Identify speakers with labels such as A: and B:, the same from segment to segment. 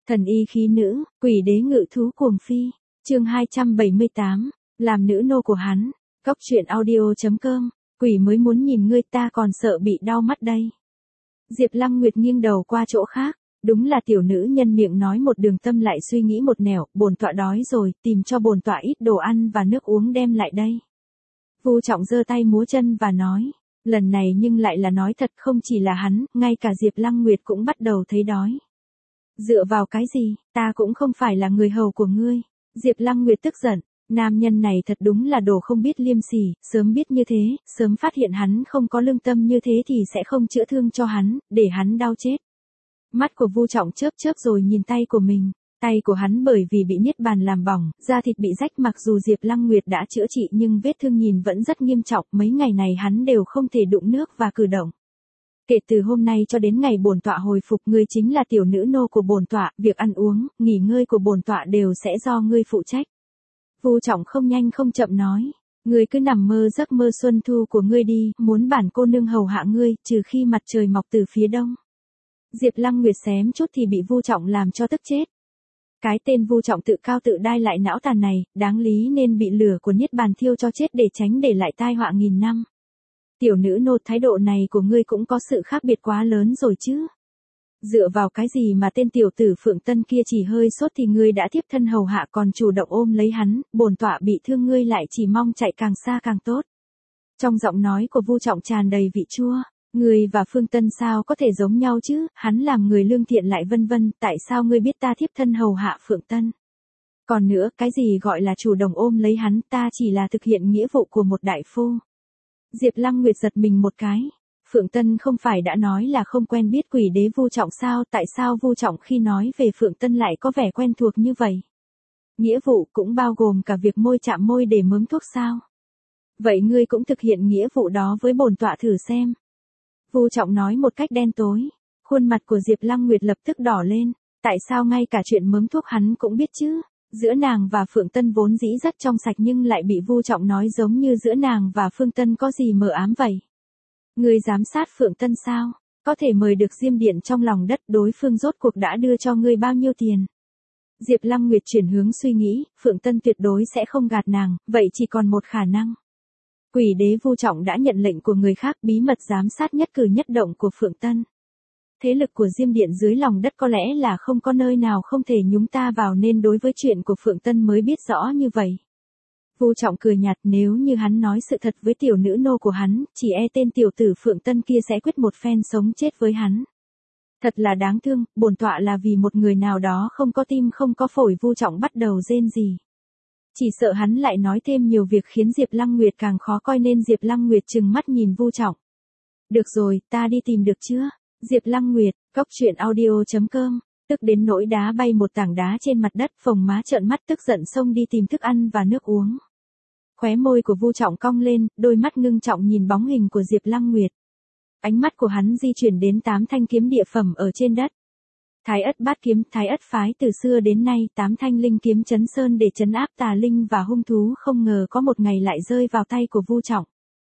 A: Thần y khí nữ, quỷ đế ngự thú cuồng phi. Chương 278, làm nữ nô của hắn. Cóc truyện audio.com. Quỷ mới muốn nhìn ngươi, ta còn sợ bị đau mắt đây. Diệp Lăng Nguyệt nghiêng đầu qua chỗ khác. Đúng là tiểu nữ nhân miệng nói một đường, tâm lại suy nghĩ một nẻo. Bổn tọa đói rồi, tìm cho bổn tọa ít đồ ăn và nước uống đem lại đây. Vu Trọng giơ tay múa chân và nói. Lần này nhưng lại là nói thật, không chỉ là hắn, ngay cả Diệp Lăng Nguyệt cũng bắt đầu thấy đói. Dựa vào cái gì, ta cũng không phải là người hầu của ngươi. Diệp Lăng Nguyệt tức giận, nam nhân này thật đúng là đồ không biết liêm sỉ, sớm biết như thế, sớm phát hiện hắn không có lương tâm như thế thì sẽ không chữa thương cho hắn, để hắn đau chết. Mắt của Vu Trọng chớp chớp rồi nhìn tay của mình, tay của hắn bởi vì bị niết bàn làm bỏng, da thịt bị rách, mặc dù Diệp Lăng Nguyệt đã chữa trị nhưng vết thương nhìn vẫn rất nghiêm trọng, mấy ngày này hắn đều không thể đụng nước và cử động. Kể từ hôm nay cho đến ngày bổn tọa hồi phục, ngươi chính là tiểu nữ nô của bổn tọa, việc ăn uống, nghỉ ngơi của bổn tọa đều sẽ do ngươi phụ trách. Vu Trọng không nhanh không chậm nói, ngươi cứ nằm mơ giấc mơ xuân thu của ngươi đi, muốn bản cô nương hầu hạ ngươi, trừ khi mặt trời mọc từ phía đông. Diệp Lăng Nguyệt xém chút thì bị Vu Trọng làm cho tức chết. Cái tên Vu Trọng tự cao tự đai lại não tàn này, đáng lý nên bị lửa của niết bàn thiêu cho chết để tránh để lại tai họa nghìn năm. Tiểu nữ nô, thái độ này của ngươi cũng có sự khác biệt quá lớn rồi chứ. Dựa vào cái gì mà tên tiểu tử Phượng Tân kia chỉ hơi sốt thì ngươi đã tiếp thân hầu hạ, còn chủ động ôm lấy hắn, bổn tọa bị thương ngươi lại chỉ mong chạy càng xa càng tốt. Trong giọng nói của Vu Trọng tràn đầy vị chua, ngươi và Phương Tân sao có thể giống nhau chứ, hắn làm người lương thiện lại vân vân, tại sao ngươi biết ta tiếp thân hầu hạ Phượng Tân? Còn nữa, cái gì gọi là chủ động ôm lấy hắn, ta chỉ là thực hiện nghĩa vụ của một đại phu. Diệp Lăng Nguyệt giật mình một cái. Phượng Tân không phải đã nói là không quen biết quỷ đế Vu Trọng sao, tại sao Vu Trọng khi nói về Phượng Tân lại có vẻ quen thuộc như vậy? Nghĩa vụ cũng bao gồm cả việc môi chạm môi để mớm thuốc sao? Vậy ngươi cũng thực hiện nghĩa vụ đó với bổn tọa thử xem. Vu Trọng nói một cách đen tối. Khuôn mặt của Diệp Lăng Nguyệt lập tức đỏ lên. Tại sao ngay cả chuyện mớm thuốc hắn cũng biết chứ? Giữa nàng và Phượng Tân vốn dĩ rất trong sạch nhưng lại bị Vu Trọng nói giống như giữa nàng và Phương Tân có gì mờ ám vậy. Ngươi giám sát Phượng Tân sao? Có thể mời được Diêm Điện trong lòng đất, đối phương rốt cuộc đã đưa cho ngươi bao nhiêu tiền? Diệp Lăng Nguyệt chuyển hướng suy nghĩ, Phượng Tân tuyệt đối sẽ không gạt nàng, vậy chỉ còn một khả năng. Quỷ đế Vu Trọng đã nhận lệnh của người khác bí mật giám sát nhất cử nhất động của Phượng Tân. Thế lực của Diêm Điện dưới lòng đất có lẽ là không có nơi nào không thể nhúng ta vào, nên đối với chuyện của Phượng Tân mới biết rõ như vậy. Vu Trọng cười nhạt, nếu như hắn nói sự thật với tiểu nữ nô của hắn, chỉ e tên tiểu tử Phượng Tân kia sẽ quyết một phen sống chết với hắn. Thật là đáng thương, bổn tọa là vì một người nào đó không có tim không có phổi. Vu Trọng bắt đầu rên rỉ. Chỉ sợ hắn lại nói thêm nhiều việc khiến Diệp Lăng Nguyệt càng khó coi, nên Diệp Lăng Nguyệt trừng mắt nhìn Vu Trọng. Được rồi, ta đi tìm được chưa? Diệp Lăng Nguyệt, cóc truyện audio.com. Tức đến nỗi đá bay một tảng đá trên mặt đất, phồng má trợn mắt tức giận xông đi tìm thức ăn và nước uống. Khóe môi của Vu Trọng cong lên, đôi mắt ngưng trọng nhìn bóng hình của Diệp Lăng Nguyệt. Ánh mắt của hắn di chuyển đến 8 thanh kiếm địa phẩm ở trên đất. Thái Ất Bát Kiếm, Thái Ất phái từ xưa đến nay 8 thanh linh kiếm trấn sơn để trấn áp tà linh và hung thú, không ngờ có một ngày lại rơi vào tay của Vu Trọng.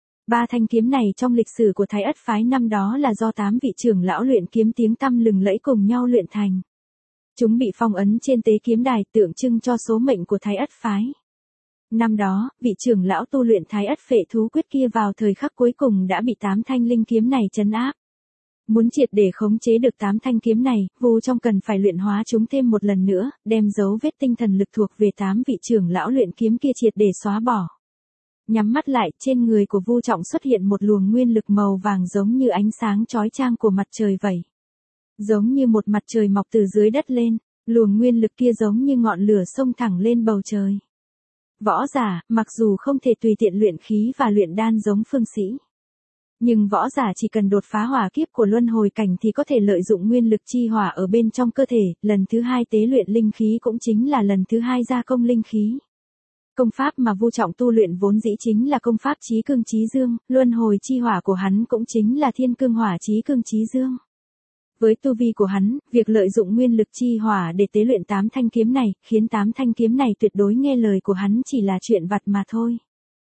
A: 3 thanh kiếm này trong lịch sử của Thái Ất phái năm đó là do 8 vị trưởng lão luyện kiếm tiếng tăm lừng lẫy cùng nhau luyện thành. Chúng bị phong ấn trên tế kiếm đài, tượng trưng cho số mệnh của Thái Ất phái. Năm đó, vị trưởng lão tu luyện Thái Ất Phệ Thú Quyết kia vào thời khắc cuối cùng đã bị 8 thanh linh kiếm này trấn áp. Muốn triệt để khống chế được 8 thanh kiếm này, Vu Trọng cần phải luyện hóa chúng thêm một lần nữa, đem dấu vết tinh thần lực thuộc về 8 vị trưởng lão luyện kiếm kia triệt để xóa bỏ. Nhắm mắt lại, trên người của Vu Trọng xuất hiện một luồng nguyên lực màu vàng giống như ánh sáng chói chang của mặt trời vậy. Giống như một mặt trời mọc từ dưới đất lên, luồng nguyên lực kia giống như ngọn lửa xông thẳng lên bầu trời. Võ giả, mặc dù không thể tùy tiện luyện khí và luyện đan giống phương sĩ, nhưng võ giả chỉ cần đột phá hỏa kiếp của luân hồi cảnh thì có thể lợi dụng nguyên lực chi hỏa ở bên trong cơ thể, lần thứ 2 tế luyện linh khí cũng chính là lần thứ 2 gia công linh khí. Công pháp mà Vu Trọng tu luyện vốn dĩ chính là công pháp chí cương chí dương, luân hồi chi hỏa của hắn cũng chính là thiên cương hỏa chí cương chí dương. Với tu vi của hắn, việc lợi dụng nguyên lực chi hỏa để tế luyện 8 thanh kiếm này, khiến 8 thanh kiếm này tuyệt đối nghe lời của hắn chỉ là chuyện vặt mà thôi.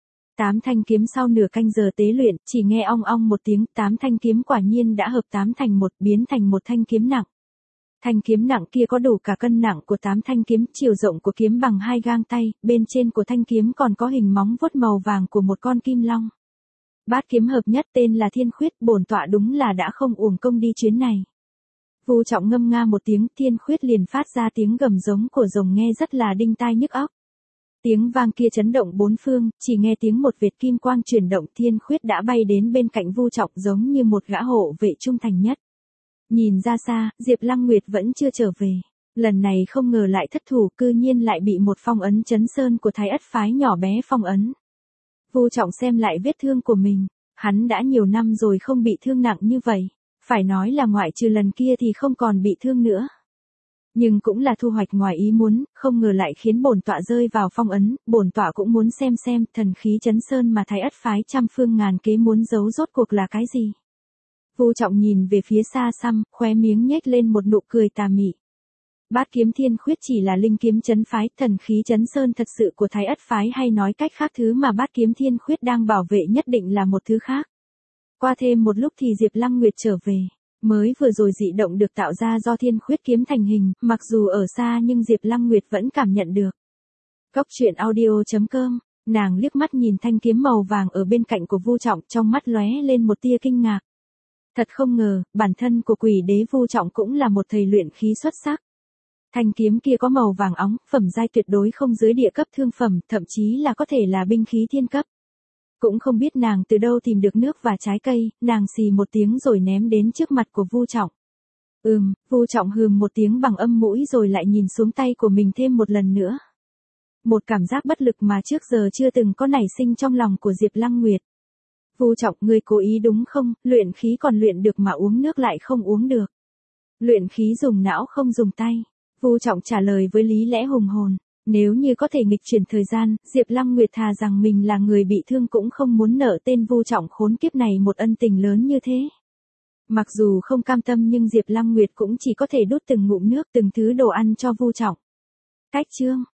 A: 8 thanh kiếm sau nửa canh giờ tế luyện, chỉ nghe ong ong một tiếng, 8 thanh kiếm quả nhiên đã hợp 8 thành một, biến thành một thanh kiếm nặng. Thanh kiếm nặng kia có đủ cả cân nặng của 8 thanh kiếm, chiều rộng của kiếm bằng 2 gang tay, bên trên của thanh kiếm còn có hình móng vuốt màu vàng của một con kim long. Bát kiếm hợp nhất tên là Thiên Khuyết, bổn tọa đúng là đã không uổng công đi chuyến này. Vu Trọng ngâm nga một tiếng, Thiên Khuyết liền phát ra tiếng gầm giống của rồng nghe rất là đinh tai nhức óc. Tiếng vang kia chấn động bốn phương, chỉ nghe tiếng một vệt kim quang chuyển động, Thiên Khuyết đã bay đến bên cạnh Vu Trọng giống như một gã hộ vệ trung thành nhất. Nhìn ra xa, Diệp Lăng Nguyệt vẫn chưa trở về. Lần này không ngờ lại thất thủ, cư nhiên lại bị một phong ấn chấn sơn của Thái Ất phái nhỏ bé phong ấn. Vu Trọng xem lại vết thương của mình, hắn đã nhiều năm rồi không bị thương nặng như vậy, phải nói là ngoại trừ lần kia thì không còn bị thương nữa. Nhưng cũng là thu hoạch ngoài ý muốn, không ngờ lại khiến bổn tọa rơi vào phong ấn, bổn tọa cũng muốn xem thần khí chấn sơn mà Thái Ất phái trăm phương ngàn kế muốn giấu rốt cuộc là cái gì. Vu Trọng nhìn về phía xa xăm, khóe miếng nhếch lên một nụ cười tà mị. Bát kiếm Thiên Khuyết chỉ là linh kiếm chấn phái, thần khí chấn sơn thật sự của Thái Ất phái, hay nói cách khác thứ mà bát kiếm Thiên Khuyết đang bảo vệ nhất định là một thứ khác. Qua thêm một lúc thì Diệp Lăng Nguyệt trở về. Mới vừa rồi dị động được tạo ra do Thiên Khuyết kiếm thành hình, mặc dù ở xa nhưng Diệp Lăng Nguyệt vẫn cảm nhận được. Cốc truyện audio.com, nàng liếc mắt nhìn thanh kiếm màu vàng ở bên cạnh của Vu Trọng, trong mắt lóe lên một tia kinh ngạc. Thật không ngờ, bản thân của Quỷ Đế Vu Trọng cũng là một thầy luyện khí xuất sắc. Thanh kiếm kia có màu vàng óng, phẩm giai tuyệt đối không dưới địa cấp thương phẩm, thậm chí là có thể là binh khí thiên cấp. Cũng không biết nàng từ đâu tìm được nước và trái cây, nàng xì một tiếng rồi ném đến trước mặt của Vu Trọng. Vu Trọng hừm một tiếng bằng âm mũi rồi lại nhìn xuống tay của mình thêm một lần nữa. Một cảm giác bất lực mà trước giờ chưa từng có nảy sinh trong lòng của Diệp Lăng Nguyệt. Vu Trọng, ngươi cố ý đúng không, luyện khí còn luyện được mà uống nước lại không uống được. Luyện khí dùng não không dùng tay. Vu Trọng trả lời với lý lẽ hùng hồn. Nếu như có thể nghịch chuyển thời gian, Diệp Lăng Nguyệt thà rằng mình là người bị thương cũng không muốn nợ tên Vu Trọng khốn kiếp này một ân tình lớn như thế. Mặc dù không cam tâm nhưng Diệp Lăng Nguyệt cũng chỉ có thể đút từng ngụm nước từng thứ đồ ăn cho Vu Trọng. Cách chương